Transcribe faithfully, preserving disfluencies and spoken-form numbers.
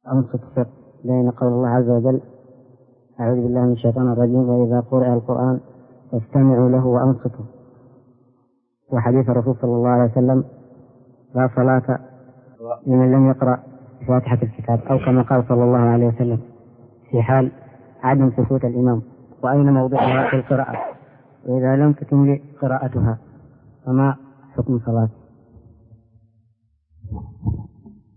أنصت فر بين قول الله عز وجل أعوذ بالله من الشيطان الرجيم وإذا قرأ القرآن فاستمعوا له وأنصتوا، وحديث الرسول صلى الله عليه وسلم لا صلاة لمن لم يقرأ فاتحة الكتاب، أو كما قال صلى الله عليه وسلم في حال عدم سكوت الإمام. وأين موضعها في القراءة؟ وإذا لم تتم قراءتها فما حكم صلاة؟